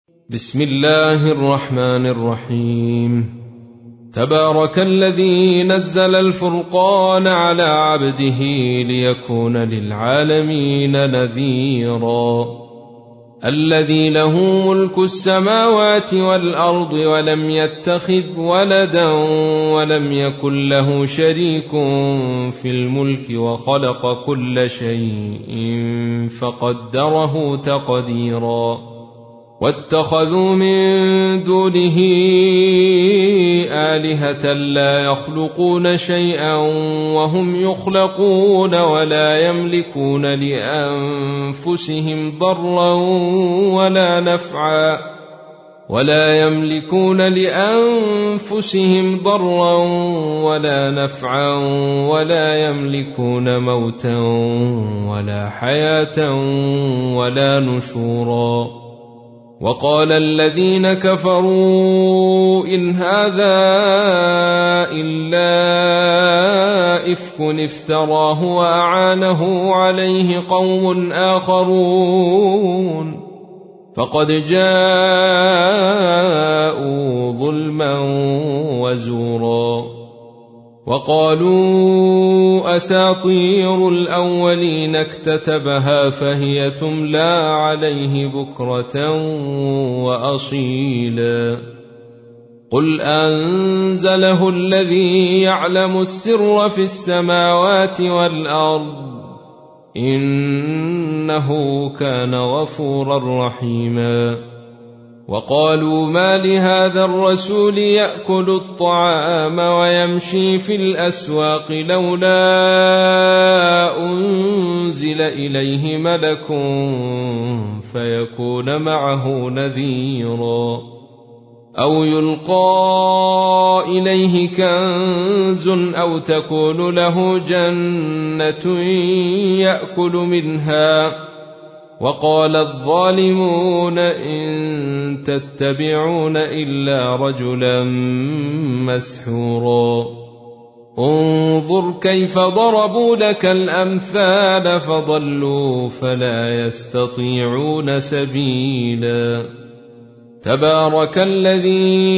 بسم الله الرحمن الرحيم. تبارك الذي نزل الفرقان على عبده ليكون للعالمين نذيرا. الذي له ملك السماوات والأرض ولم يتخذ ولدا ولم يكن له شريك في الملك وخلق كل شيء فقدره تقديرا. واتخذوا من دونه آلهة لا يخلقون شيئا وهم يخلقون ولا يملكون لأنفسهم ضرا ولا نفعا ولا يملكون موتا ولا حياة ولا نشورا. وقال الذين كفروا إن هذا إلا إفك افتراه وأعانه عليه قوم آخرون فقد جاءوا ظلما وزورا. وقالوا أساطير الأولين اكتتبها فهي تملى عليه بكرة وأصيلا. قل أنزله الذي يعلم السر في السماوات والأرض إنه كان غفورا رحيما. وقالوا ما لهذا الرسول يأكل الطعام ويمشي في الأسواق لولا أنزل إليه ملك فيكون معه نذيرا. أو يلقى إليه كنز أو تكون له جنة يأكل منها. وقال الظالمون إن تتبعون إلا رجلا مسحورا. انظر كيف ضربوا لك الأمثال فضلوا فلا يستطيعون سبيلا. تبارك الذي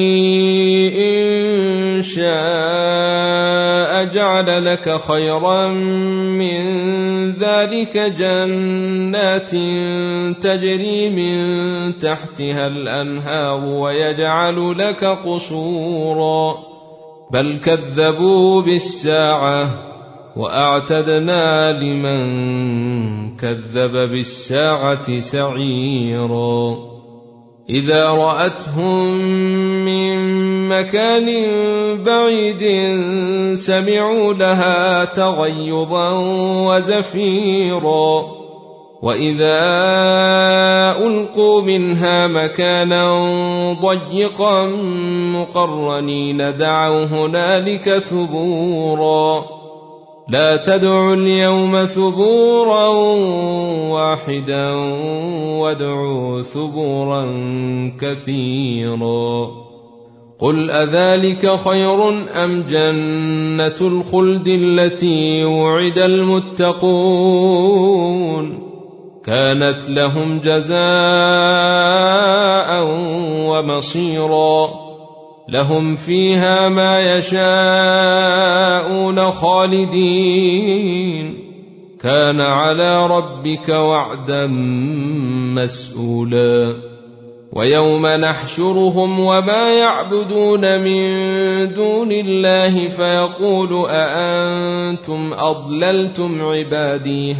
إن شاء جعل لك خيرا من ذلك جنات تجري من تحتها الأنهار ويجعل لك قصورا بل كذبوا بالساعة وأعتدنا لمن كذب بالساعة سعيرا. إذا رأتهم من مكان بعيد سمعوا لها تغيظا وزفيرا. وإذا ألقوا منها مكانا ضيقا مقرنين دعوا هنالك ثبورا. لا تدعوا اليوم ثبورا واحدا وادعوا ثبورا كثيرا. قل أذلك خير أم جنة الخلد التي وعد المتقون كانت لهم جزاء ومصيرا. لهم فيها ما يشاءون خالدين كان على ربك وعدا مسئولا. ويوم نحشرهم وما يعبدون من دون الله فيقول أأنتم أضللتم عبادي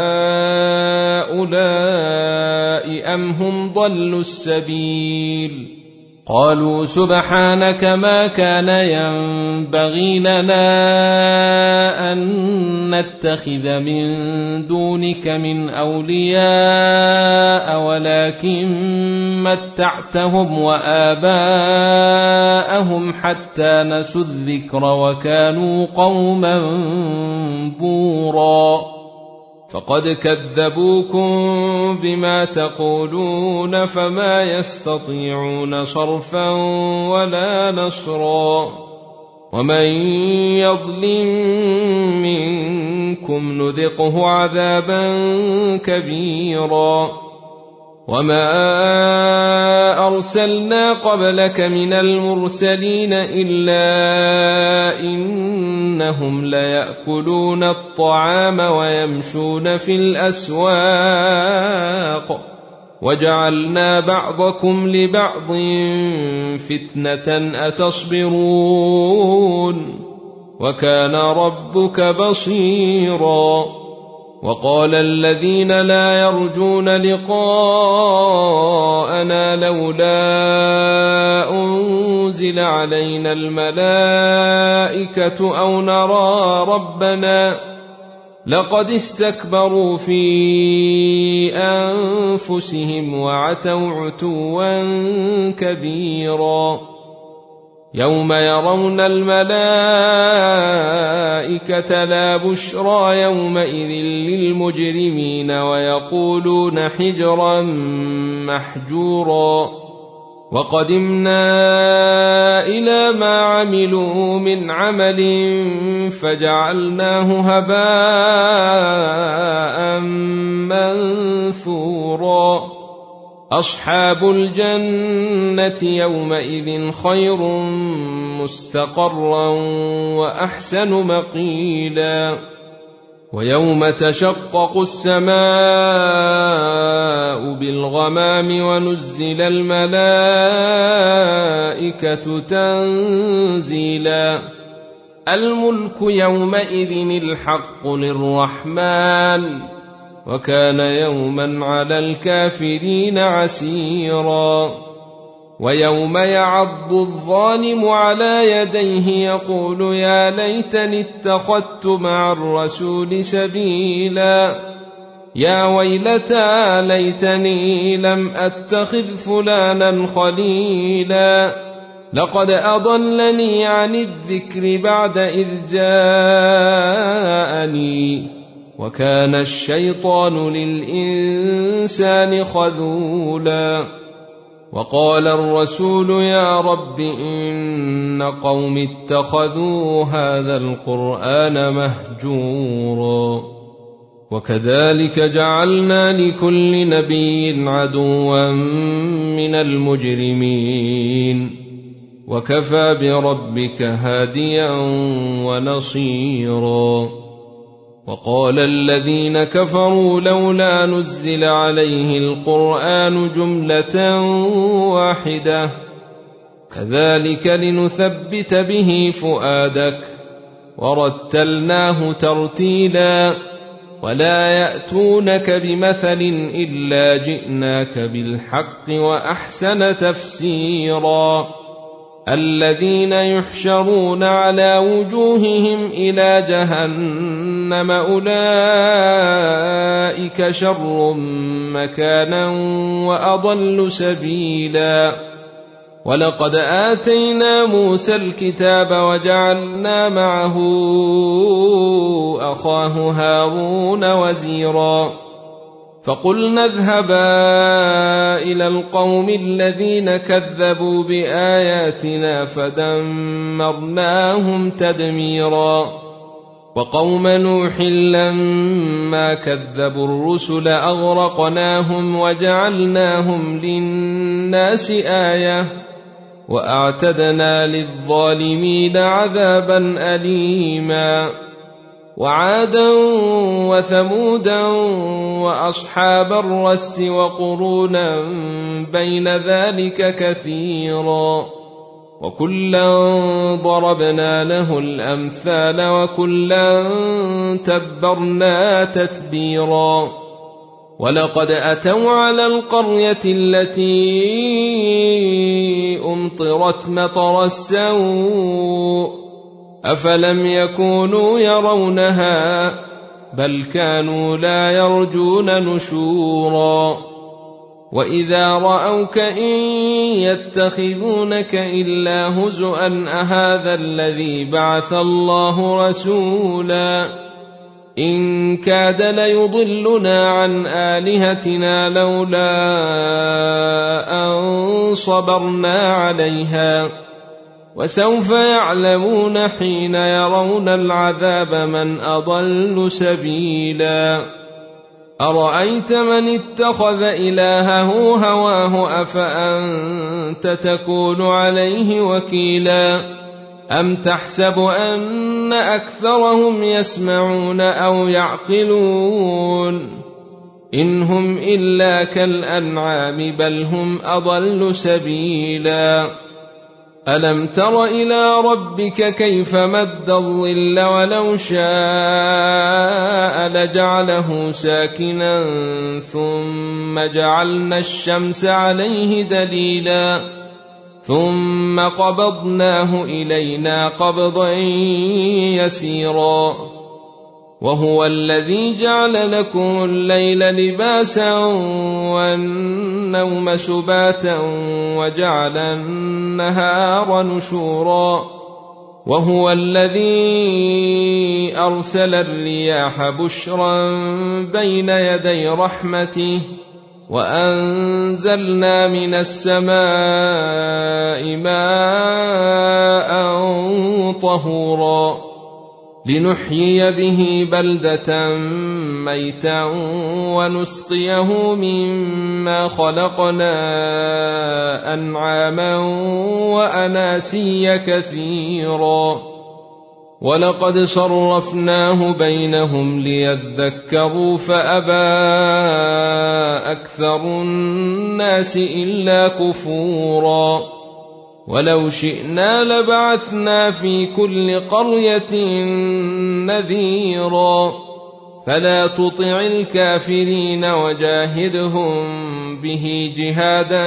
هؤلاء أم هم ضلوا السبيل. قالوا سبحانك ما كان ينبغي لنا أن نتخذ من دونك من أولياء ولكن متعتهم وآباءهم حتى نسوا الذكر وكانوا قوما بورا. فقد كذبوكم بما تقولون فما يستطيعون صرفا ولا نصرا. ومن يظلم منكم نذقه عذابا كبيرا. وما أرسلنا قبلك من المرسلين إلا إنهم ليأكلون الطعام ويمشون في الأسواق وجعلنا بعضكم لبعض فتنة أتصبرون وكان ربك بصيرا. وقال الذين لا يرجون لقاءنا لولا أنزل علينا الملائكة أو نرى ربنا لقد استكبروا في أنفسهم وعتوا عتوا كبيرا. يوم يرون الملائكة لا بشرى يومئذ للمجرمين ويقولون حجرا محجورا. وقدمنا إلى ما عملوا من عمل فجعلناه هباء منثورا. أصحاب الجنة يومئذ خير مستقرا وأحسن مقيلا. ويوم تشقق السماء بالغمام ونزل الملائكة تنزيلا. الملك يومئذ الحق للرحمن وكان يوما على الكافرين عسيرا. ويوم يعض الظالم على يديه يقول يا ليتني اتخذت مع الرسول سبيلا. يا ويلتى ليتني لم أتخذ فلانا خليلا لقد أضلني عن الذكر بعد إذ جاءني وكان الشيطان للإنسان خذولا. وقال الرسول يا رب إن قوم اتخذوا هذا القرآن مهجورا. وكذلك جعلنا لكل نبي عدوا من المجرمين وكفى بربك هاديا ونصيرا. وقال الذين كفروا لولا نزل عليه القرآن جملة واحدة كذلك لنثبت به فؤادك ورتلناه ترتيلا. ولا يأتونك بمثل إلا جئناك بالحق وأحسن تفسيرا. الذين يحشرون على وجوههم إلى جهنم أولئك شر مكانا وأضل سبيلا. ولقد آتينا موسى الكتاب وجعلنا معه أخاه هارون وزيرا. فقلنا اذهبا إلى القوم الذين كذبوا بآياتنا فدمرناهم تدميرا. وقوم نوح لما كذبوا الرسل أغرقناهم وجعلناهم للناس آية وأعتدنا للظالمين عذابا أليما. وعادا وثمودا وأصحاب الرس وقرونا بين ذلك كثيرا. وكلا ضربنا له الأمثال وكلا تبرنا تتبيرا. ولقد أتوا على القرية التي أمطرت مطر السوء أفلم يكونوا يرونها بل كانوا لا يرجون نشورا. وإذا رأوك إن يتخذونك إلا هزؤا أهذا الذي بعث الله رسولا إن كاد ليضلنا عن آلهتنا لولا أن صبرنا عليها وسوف يعلمون حين يرون العذاب من أضل سبيلا. أرأيت من اتخذ إلهه هواه أفأنت تكون عليه وكيلا أم تحسب أن أكثرهم يسمعون أو يعقلون إن هم إلا كالأنعام بل هم أضل سبيلا ألم تر إلى ربك كيف مد الظل ولو شاء لجعله ساكنا ثم جعلنا الشمس عليه دليلا ثم قبضناه إلينا قبضا يسيرا وهو الذي جعل لكم الليل لباسا والنوم سباتا وجعل النهار نشورا وهو الذي أرسل الرياح بشرا بين يدي رحمته وأنزلنا من السماء ماء طهورا لنحيي به بلدة ميتا ونسقيه مما خلقنا أنعاما وأناسيا كثيرا ولقد صرفناه بينهم ليذكروا فأبى أكثر الناس إلا كفورا ولو شئنا لبعثنا في كل قرية نذيرا فلا تطع الكافرين وجاهدهم به جهادا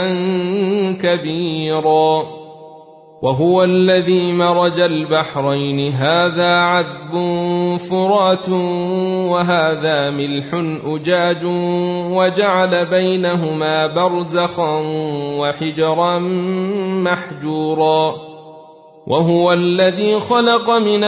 كبيرا وهو الذي مرج البحرين هذا عذب فرات وهذا ملح أجاج وجعل بينهما برزخا وحجرا محجورا وهو الذي خلق من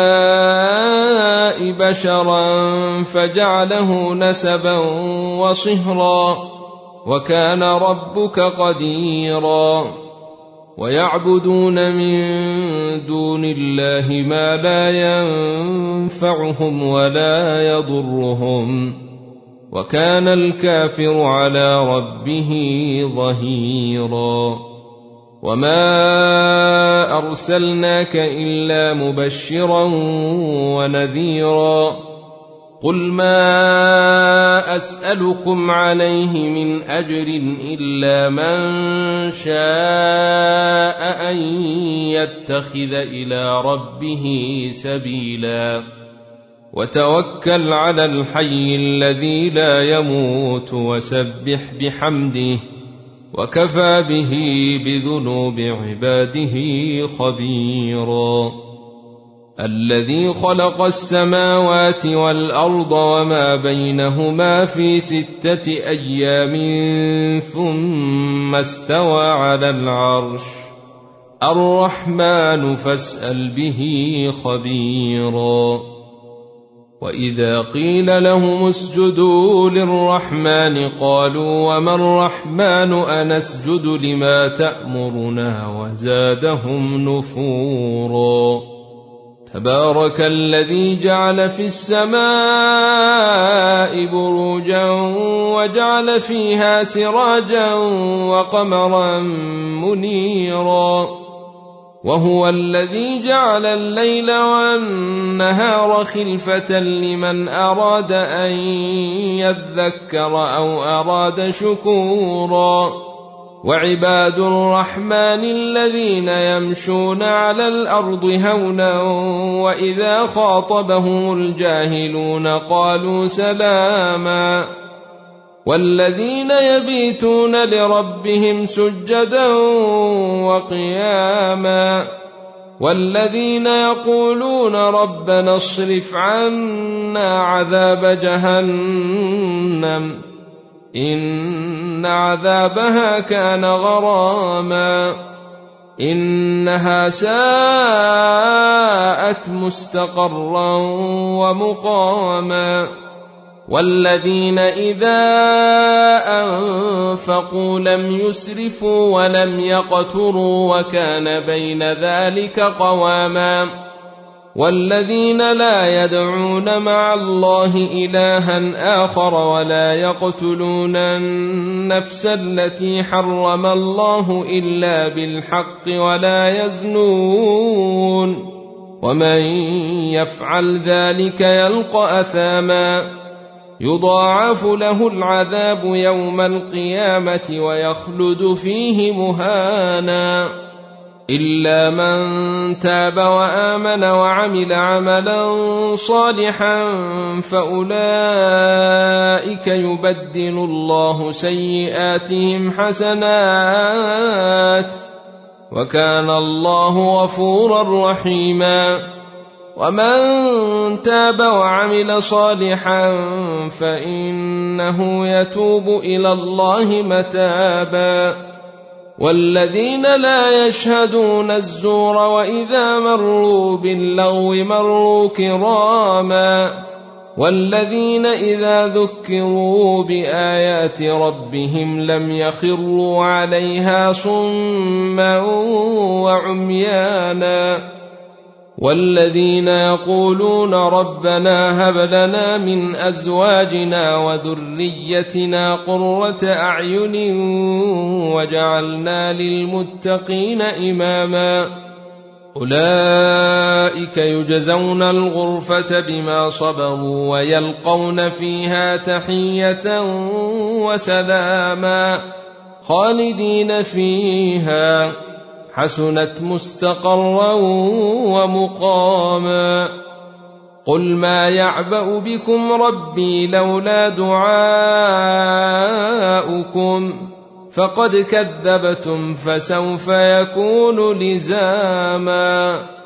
الماء بشرا فجعله نسبا وصهرا وكان ربك قديرا ويعبدون من دون الله ما لا ينفعهم ولا يضرهم وكان الكافر على ربه ظهيرا وما أرسلناك إلا مبشرا ونذيرا قل ما أسألكم عليه من أجر إلا من شاء أن يتخذ إلى ربه سبيلا وتوكل على الحي الذي لا يموت وسبح بحمده وكفى به بذنوب عباده خبيرا الذي خلق السماوات والأرض وما بينهما في 6 أيام ثم استوى على العرش الرحمن فاسأل به خبيرا وإذا قيل لهم اسجدوا للرحمن قالوا وما الرحمن أنسجد لما تأمرنا وزادهم نفورا تبارك الذي جعل في السماء بروجا وجعل فيها سراجا وقمرا منيرا وهو الذي جعل الليل والنهار خلفة لمن أراد أن يذكر أو أراد شكورا وعباد الرحمن الذين يمشون على الأرض هونا وإذا خاطبهم الجاهلون قالوا سلاما والذين يبيتون لربهم سجدا وقياما والذين يقولون ربنا اصرف عنا عذاب جهنم إن عذابها كان غراما إنها ساءت مستقرا ومقاما والذين إذا أنفقوا لم يسرفوا ولم يقتروا وكان بين ذلك قواما والذين لا يدعون مع الله إلها آخر ولا يقتلون النفس التي حرم الله إلا بالحق ولا يزنون ومن يفعل ذلك يلقى أثاما يضاعف له العذاب يوم القيامة ويخلد فيه مهانا إلا من تاب وآمن وعمل عملا صالحا فأولئك يبدل الله سيئاتهم حسنات وكان الله غفورا رحيما ومن تاب وعمل صالحا فإنه يتوب إلى الله متابا والذين لا يشهدون الزور وإذا مروا باللغو مروا كراما والذين إذا ذكروا بآيات ربهم لم يخروا عليها صما وعميانا والذين يقولون ربنا هب لنا من أزواجنا وذريتنا قرة أعين وجعلنا للمتقين إماما أولئك يجزون الغرفة بما صبروا ويلقون فيها تحية وسلاما خالدين فيها حسنت مستقرا ومقاما قل ما يعبأ بكم ربي لولا دعاؤكم فقد كذبتم فسوف يكون لزاما